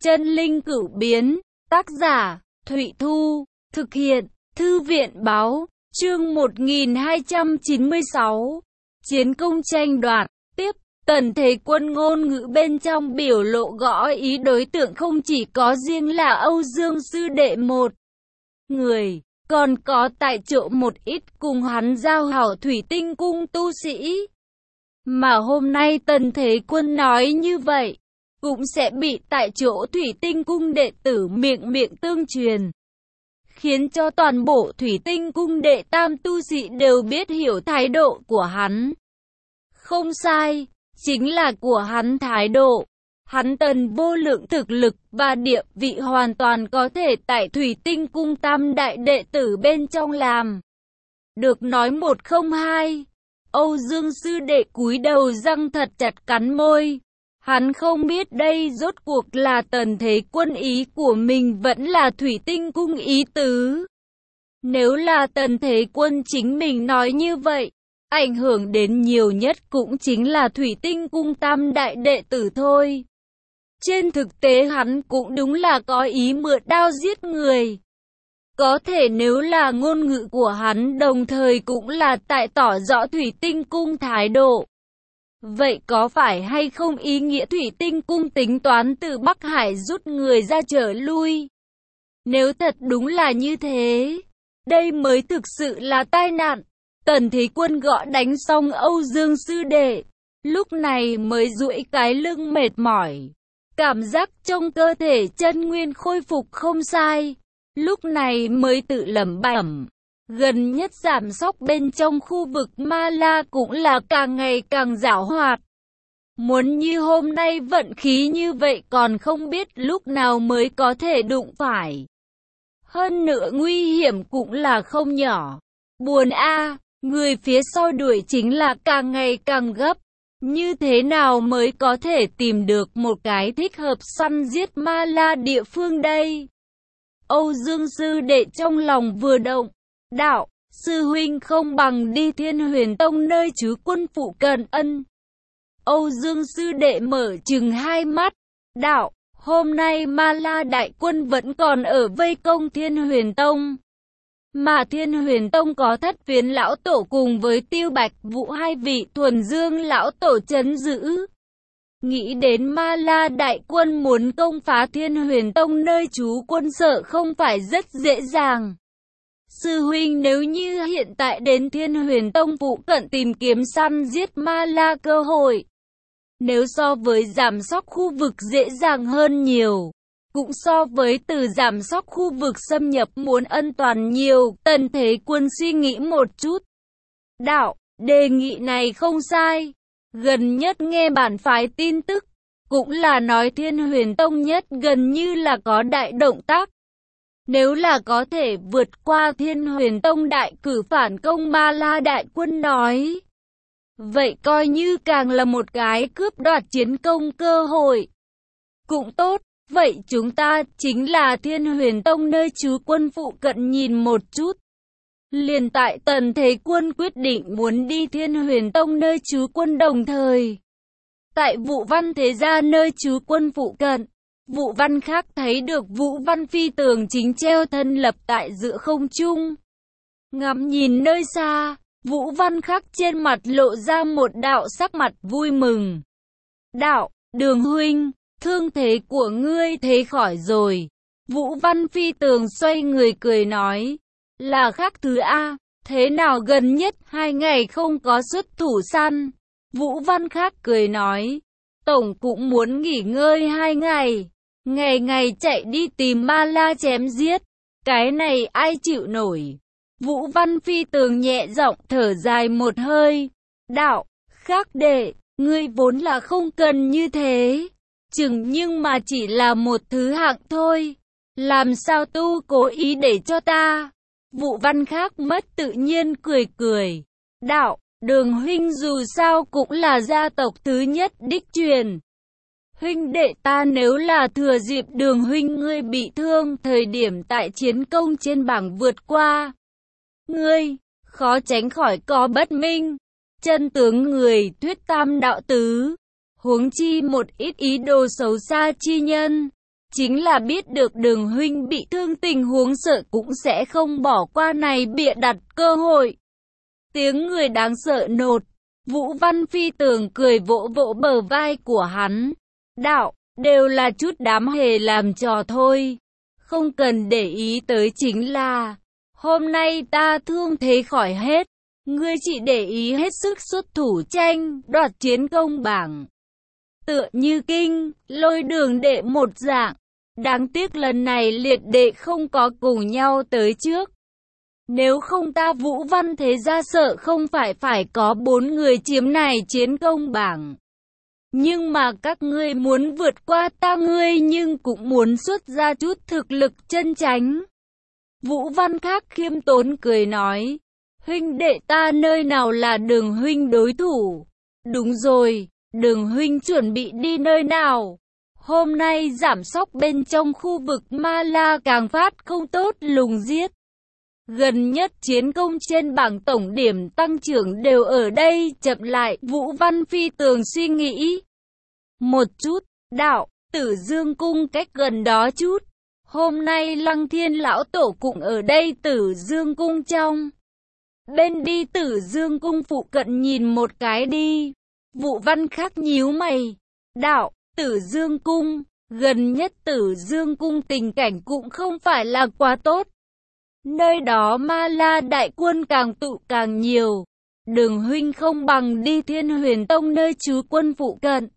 Chân linh cửu biến, tác giả, Thụy Thu, thực hiện, Thư viện báo, chương 1296, chiến công tranh đoạt, tiếp, Tần Thế Quân ngôn ngữ bên trong biểu lộ gõ ý đối tượng không chỉ có riêng là Âu Dương sư đệ một người, còn có tại chỗ một ít cùng hắn giao hảo Thủy Tinh Cung tu sĩ. Mà hôm nay Tần Thế Quân nói như vậy, cũng sẽ bị tại chỗ Thủy Tinh Cung đệ tử miệng tương truyền, khiến cho toàn bộ Thủy Tinh Cung đệ tam tu sĩ đều biết hiểu thái độ của hắn. Không sai, chính là của hắn thái độ. Hắn Tần Vô Lượng thực lực và địa vị hoàn toàn có thể tại Thủy Tinh Cung tam đại đệ tử bên trong làm được nói một không hai. Âu Dương sư đệ cúi đầu răng thật chặt cắn môi. Hắn không biết đây rốt cuộc là Tần Thế Quân ý của mình vẫn là Thủy Tinh Cung ý tứ. Nếu là Tần Thế Quân chính mình nói như vậy, ảnh hưởng đến nhiều nhất cũng chính là Thủy Tinh Cung tam đại đệ tử thôi. Trên thực tế hắn cũng đúng là có ý mượn đao giết người. Có thể nếu là ngôn ngữ của hắn đồng thời cũng là tại tỏ rõ Thủy Tinh Cung thái độ. Vậy có phải hay không ý nghĩa Thủy Tinh Cung tính toán từ Bắc Hải rút người ra trở lui? Nếu thật đúng là như thế, đây mới thực sự là tai nạn. Tần Thế Quân gõ đánh xong Âu Dương sư đệ, lúc này mới duỗi cái lưng mệt mỏi. Cảm giác trong cơ thể chân nguyên khôi phục không sai, lúc này mới tự lẩm bẩm. Gần nhất giảm sóc bên trong khu vực Ma La cũng là càng ngày càng giảo hoạt. Muốn như hôm nay vận khí như vậy còn không biết lúc nào mới có thể đụng phải. Hơn nữa nguy hiểm cũng là không nhỏ. Buồn a, người phía sau đuổi chính là càng ngày càng gấp. Như thế nào mới có thể tìm được một cái thích hợp săn giết Ma La địa phương đây? Âu Dương sư đệ trong lòng vừa động. Đạo, sư huynh không bằng đi Thiên Huyền Tông nơi chứ quân phụ cận ân. Âu Dương sư đệ mở chừng hai mắt. Đạo, hôm nay Ma La đại quân vẫn còn ở vây công Thiên Huyền Tông. Mà Thiên Huyền Tông có Thất Phiến lão tổ cùng với Tiêu Bạch Vũ hai vị Thuần Dương lão tổ trấn giữ. Nghĩ đến Ma La đại quân muốn công phá Thiên Huyền Tông nơi trú quân sợ không phải rất dễ dàng. Sư huynh nếu như hiện tại đến Thiên Huyền Tông phụ cận tìm kiếm săn giết Ma La cơ hội, nếu so với giảm sóc khu vực dễ dàng hơn nhiều, cũng so với từ giảm sóc khu vực xâm nhập muốn ân toàn nhiều. Tần Thế Quân suy nghĩ một chút. Đạo, đề nghị này không sai. Gần nhất nghe bản phái tin tức, cũng là nói Thiên Huyền Tông nhất gần như là có đại động tác. Nếu là có thể vượt qua Thiên Huyền Tông đại cử phản công Ma La đại quân nói, vậy coi như càng là một cái cướp đoạt chiến công cơ hội. Cũng tốt, vậy chúng ta chính là Thiên Huyền Tông nơi trú quân phụ cận nhìn một chút. Liền tại Tần Thế Quân quyết định muốn đi Thiên Huyền Tông nơi trú quân đồng thời, tại Vũ Văn Thế Gia nơi trú quân phụ cận, Vũ Văn khác thấy được Vũ Văn Phi Tường chính treo thân lập tại giữa không trung. Ngắm nhìn nơi xa, Vũ Văn khác trên mặt lộ ra một đạo sắc mặt vui mừng. Đạo, Đường huynh, thương thế của ngươi thế khỏi rồi. Vũ Văn Phi Tường xoay người cười nói, là khác thứ A, thế nào gần nhất 2 ngày không có xuất thủ săn. Vũ Văn khác cười nói, tổng cũng muốn nghỉ ngơi 2 ngày. Ngày ngày chạy đi tìm Ma La chém giết, cái này ai chịu nổi. Vũ Văn Phi Tường nhẹ giọng thở dài một hơi. Đạo, khác đệ, ngươi vốn là không cần như thế. Chừng nhưng mà chỉ là một thứ hạng thôi. Làm sao tu cố ý để cho ta? Vũ Văn khác mất tự nhiên cười cười. Đạo, Đường huynh dù sao cũng là gia tộc thứ nhất đích truyền. Huynh đệ ta nếu là thừa dịp Đường huynh ngươi bị thương thời điểm tại chiến công trên bảng vượt qua ngươi, khó tránh khỏi có bất minh. Chân tướng người thuyết tam đạo tứ, huống chi một ít ý đồ xấu xa chi nhân. chính là biết được Đường huynh bị thương, tình huống sợ cũng sẽ không bỏ qua này bịa đặt cơ hội. Tiếng người đáng sợ nột. Vũ Văn Phi Tường cười vỗ vỗ bờ vai của hắn. Đạo, đều là chút đám hề làm trò thôi. Không cần để ý tới, chính là hôm nay ta thương thế khỏi hết. Ngươi chỉ để ý hết sức xuất thủ tranh, đoạt chiến công bảng. Tựa như kinh, lôi Đường đệ một dạng. Đáng tiếc lần này liệt đệ không có cùng nhau tới trước. Nếu không ta Vũ Văn thế gia sợ không phải có 4 người chiếm này chiến công bảng. Nhưng mà các ngươi muốn vượt qua ta, ngươi nhưng cũng muốn xuất ra chút thực lực chân chánh. Vũ Văn Khác khiêm tốn cười nói, huynh đệ ta nơi nào là Đường huynh đối thủ. Đúng rồi, Đường huynh chuẩn bị đi nơi nào? Hôm nay giảm sóc bên trong khu vực Ma La càng phát không tốt, lùng giết. Gần nhất chiến công trên bảng tổng điểm tăng trưởng đều ở đây. Chậm lại, Vũ Văn Phi Tường suy nghĩ một chút, đạo, Tử Dương cung cách gần đó chút. Hôm nay Lăng Thiên lão tổ cũng ở đây Tử Dương cung trong. Bên đi Tử Dương cung phụ cận nhìn một cái đi. Vũ Văn Khác nhíu mày. Đạo, Tử Dương cung, gần nhất Tử Dương cung tình cảnh cũng không phải là quá tốt. Nơi đó Ma La đại quân càng tụ càng nhiều. Đường huynh không bằng đi Thiên Huyền Tông nơi trú quân phụ cận.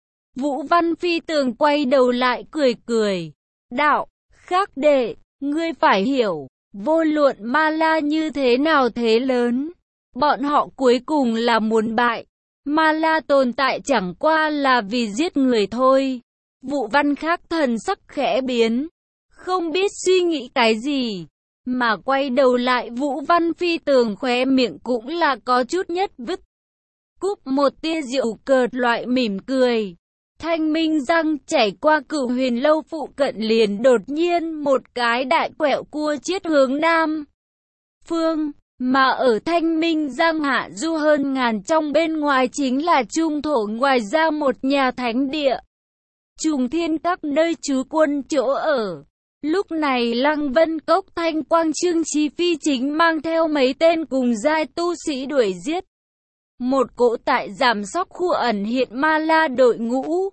Vũ Văn Phi Tường quay đầu lại cười cười. Đạo, Khác đệ, ngươi phải hiểu, vô luận Ma La như thế nào thế lớn, bọn họ cuối cùng là muốn bại. Ma La tồn tại chẳng qua là vì giết người thôi. Vũ Văn Khác thần sắc khẽ biến, không biết suy nghĩ cái gì, mà quay đầu lại Vũ Văn Phi Tường khóe miệng cũng là có chút nhất vứt. Cúp một tia rượu cợt loại mỉm cười. Thanh Minh răng chảy qua Cửu Huyền lâu phụ cận liền đột nhiên một cái đại quẹo cua chiết hướng nam phương, mà ở Thanh Minh răng hạ du hơn ngàn trong bên ngoài chính là trung thổ, ngoài ra một nhà thánh địa. Trùng Thiên Các nơi trú quân chỗ ở. Lúc này Lăng Vân Cốc Thanh Quang Trương Chí Phi chính mang theo mấy tên cùng giai tu sĩ đuổi giết một cỗ tại giảm sóc khu ẩn hiện Ma La đội ngũ.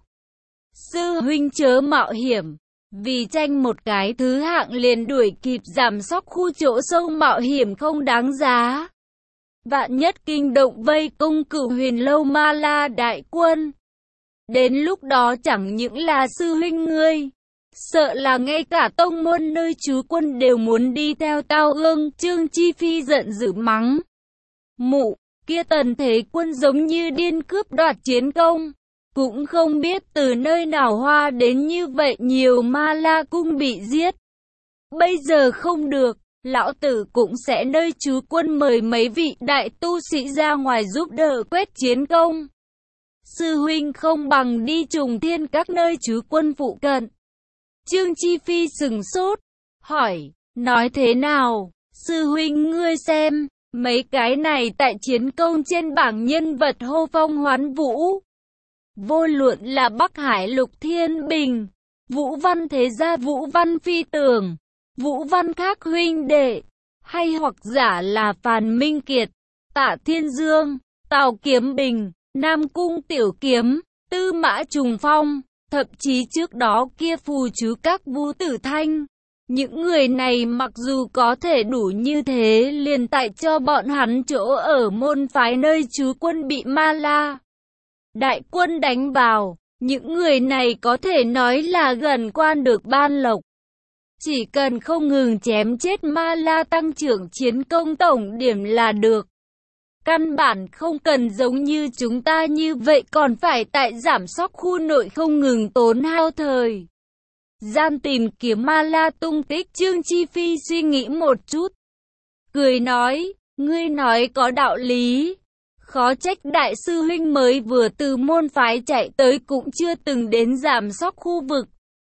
Sư huynh chớ mạo hiểm, vì tranh một cái thứ hạng liền đuổi kịp giảm sóc khu chỗ sâu, mạo hiểm không đáng giá. Vạn nhất kinh động vây công Cửu Huyền lâu Ma La đại quân. Đến lúc đó chẳng những là sư huynh ngươi, sợ là ngay cả tông môn nơi trú quân đều muốn đi theo tao ương. Trương Chi Phi giận dữ mắng. Mụ, kia Tần Thế Quân giống như điên cướp đoạt chiến công. Cũng không biết từ nơi nào hoa đến như vậy nhiều Ma La cung bị giết. Bây giờ không được, lão tử cũng sẽ nơi trú quân mời mấy vị đại tu sĩ ra ngoài giúp đỡ quét chiến công. Sư huynh không bằng đi Trùng Thiên Các nơi trú quân phụ cận. Trương Chi Phi sừng sốt, hỏi, nói thế nào? Sư huynh ngươi xem, mấy cái này tại chiến công trên bảng nhân vật hô phong hoán vũ. Vô luận là Bắc Hải Lục Thiên Bình, Vũ Văn thế gia Vũ Văn Phi Tường, Vũ Văn Khác huynh đệ, hay hoặc giả là Phàn Minh Kiệt, Tạ Thiên Dương, Tào Kiếm Bình, Nam Cung Tiểu Kiếm, Tư Mã Trùng Phong, thậm chí trước đó kia phù chú các Vũ Tử Thanh. Những người này mặc dù có thể đủ như thế, liền tại cho bọn hắn chỗ ở môn phái nơi trú quân bị Ma La đại quân đánh vào. Những người này có thể nói là gần quan được ban lộc. Chỉ cần không ngừng chém chết Ma La tăng trưởng chiến công tổng điểm là được. Căn bản không cần giống như chúng ta như vậy còn phải tại giảm sóc khu nội không ngừng tốn hao thời gian tìm kiếm Ma La tung tích. Trương Chi Phi suy nghĩ một chút, cười nói, ngươi nói có đạo lý. Khó trách đại sư huynh mới vừa từ môn phái chạy tới cũng chưa từng đến giảm sóc khu vực,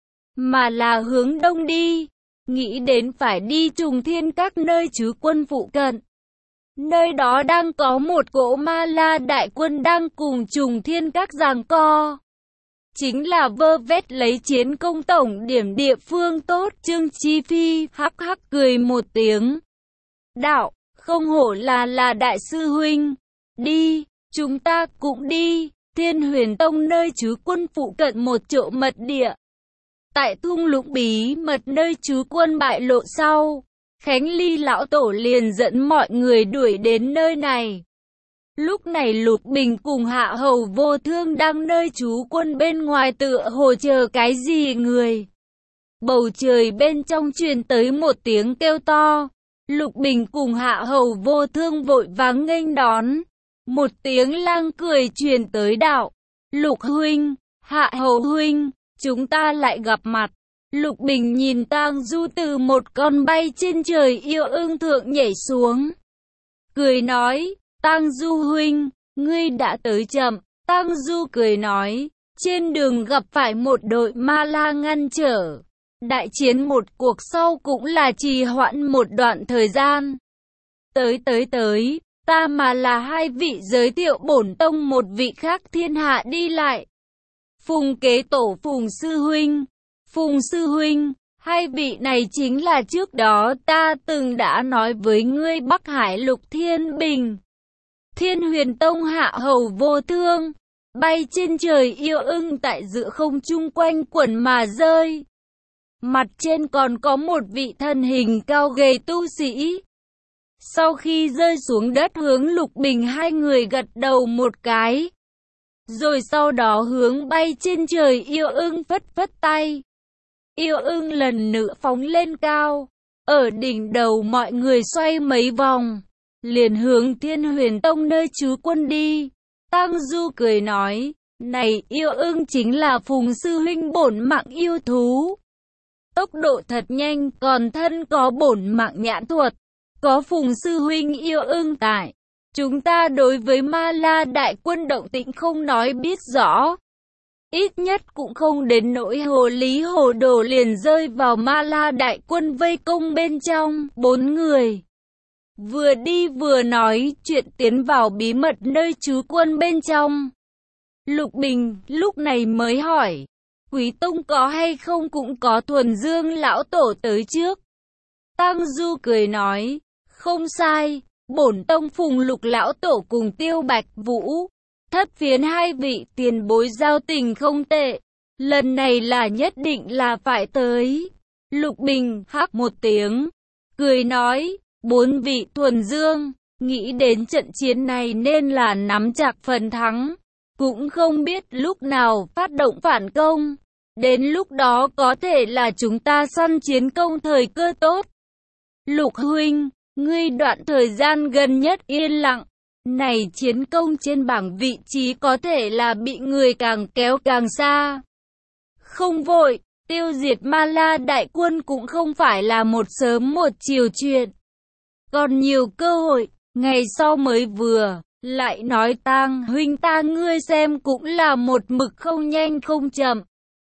mà là hướng đông đi, nghĩ đến phải đi Trùng Thiên Các nơi trú quân phụ cận. Nơi đó đang có một cỗ Ma La đại quân đang cùng Trùng Thiên Các giằng co. chính là vơ vét lấy chiến công tổng điểm địa phương tốt. Trương Chi Phi hắc hắc cười một tiếng. Đạo, không hổ là đại sư huynh. Đi, chúng ta cũng đi. Thiên Huyền Tông nơi trú quân phụ cận một chỗ mật địa. Tại thung lũng bí mật nơi trú quân bại lộ sau, Khánh Ly lão tổ liền dẫn mọi người đuổi đến nơi này. Lúc này Lục Bình cùng Hạ Hầu Vô Thương đang nơi trú quân bên ngoài tựa hồ chờ cái gì người. Bầu trời bên trong truyền tới một tiếng kêu to. Lục Bình cùng Hạ Hầu Vô Thương vội vàng nghênh đón. Một tiếng lang cười truyền tới đạo. Lục huynh, Hạ Hầu huynh, chúng ta lại gặp mặt. Lục Bình nhìn Tang Du từ một con bay trên trời yêu ưng thượng nhảy xuống. Cười nói, Tang Du huynh, ngươi đã tới chậm. Tang Du cười nói, trên đường gặp phải một đội ma la ngăn trở. Đại chiến một cuộc sau cũng là trì hoãn một đoạn thời gian. Tới, ta mà là hai vị giới thiệu bổn tông một vị khác thiên hạ đi lại. Phùng kế tổ Phùng Sư Huynh, hai vị này chính là trước đó ta từng đã nói với ngươi Bắc Hải Lục Thiên Bình. Thiên Huyền Tông Hạ Hầu Vô Thương, bay trên trời yêu ưng tại giữa không trung quanh quẩn mà rơi. Mặt trên còn có một vị thân hình cao gầy tu sĩ. Sau khi rơi xuống đất hướng Lục Bình hai người gật đầu một cái. Rồi sau đó hướng bay trên trời yêu ưng phất phất tay. Yêu ưng lần nữa phóng lên cao. Ở đỉnh đầu mọi người xoay mấy vòng. Liền hướng Thiên Huyền Tông nơi trú quân đi. Tang Du cười nói, này yêu ưng chính là Phùng sư huynh bổn mạng yêu thú. Tốc độ thật nhanh, còn thân có bổn mạng nhãn thuật. Có Phùng sư huynh yêu ưng tại, chúng ta đối với Ma La đại quân động tĩnh không nói biết rõ. Ít nhất cũng không đến nỗi hồ lý hồ đồ liền rơi vào Ma La đại quân vây công bên trong. 4 người vừa đi vừa nói chuyện tiến vào bí mật nơi trú quân bên trong. Lục Bình lúc này mới hỏi, Quý Tông có hay không cũng có Thuần Dương lão tổ tới trước. Tang Du cười nói, không sai, bổn tông Phùng Lục lão tổ cùng Tiêu Bạch Vũ, Thất Phiến hai vị tiền bối giao tình không tệ, lần này là nhất định là phải tới. Lục Bình hắc một tiếng, cười nói, 4 vị Thuần Dương, nghĩ đến trận chiến này nên là nắm chặt phần thắng, cũng không biết lúc nào phát động phản công. Đến lúc đó có thể là chúng ta săn chiến công thời cơ tốt. Lục huynh, ngươi đoạn thời gian gần nhất yên lặng, này chiến công trên bảng vị trí có thể là bị người càng kéo càng xa. Không vội, tiêu diệt Ma La đại quân cũng không phải là một sớm một chiều chuyện. Còn nhiều cơ hội, ngày sau mới vừa, lại nói Tang huynh ta ngươi xem cũng là một mực không nhanh không chậm.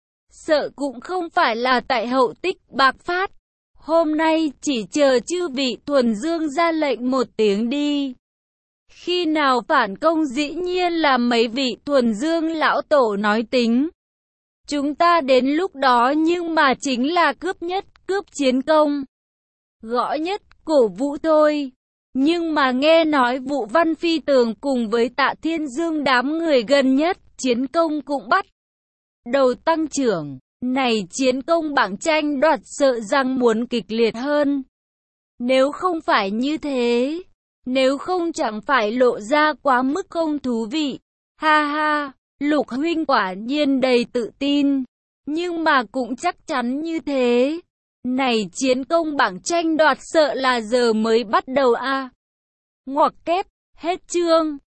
Sợ cũng không phải là tại hậu tích bạc phát. Hôm nay chỉ chờ chư vị Thuần Dương ra lệnh một tiếng đi. Khi nào phản công dĩ nhiên là mấy vị Thuần Dương lão tổ nói tính. Chúng ta đến lúc đó nhưng mà chính là cướp chiến công. Gõ nhất cổ vũ thôi. Nhưng mà nghe nói Vũ Văn Phi Tường cùng với Tạ Thiên Dương đám người gần nhất chiến công cũng bắt đầu tăng trưởng. Này chiến công bảng tranh đoạt sợ rằng muốn kịch liệt hơn. Nếu không phải như thế, nếu không chẳng phải lộ ra quá mức không thú vị. Ha ha, Lục huynh quả nhiên đầy tự tin. Nhưng mà cũng chắc chắn như thế. Này chiến công bảng tranh đoạt sợ là giờ mới bắt đầu a. Ngoặc kép, hết chương.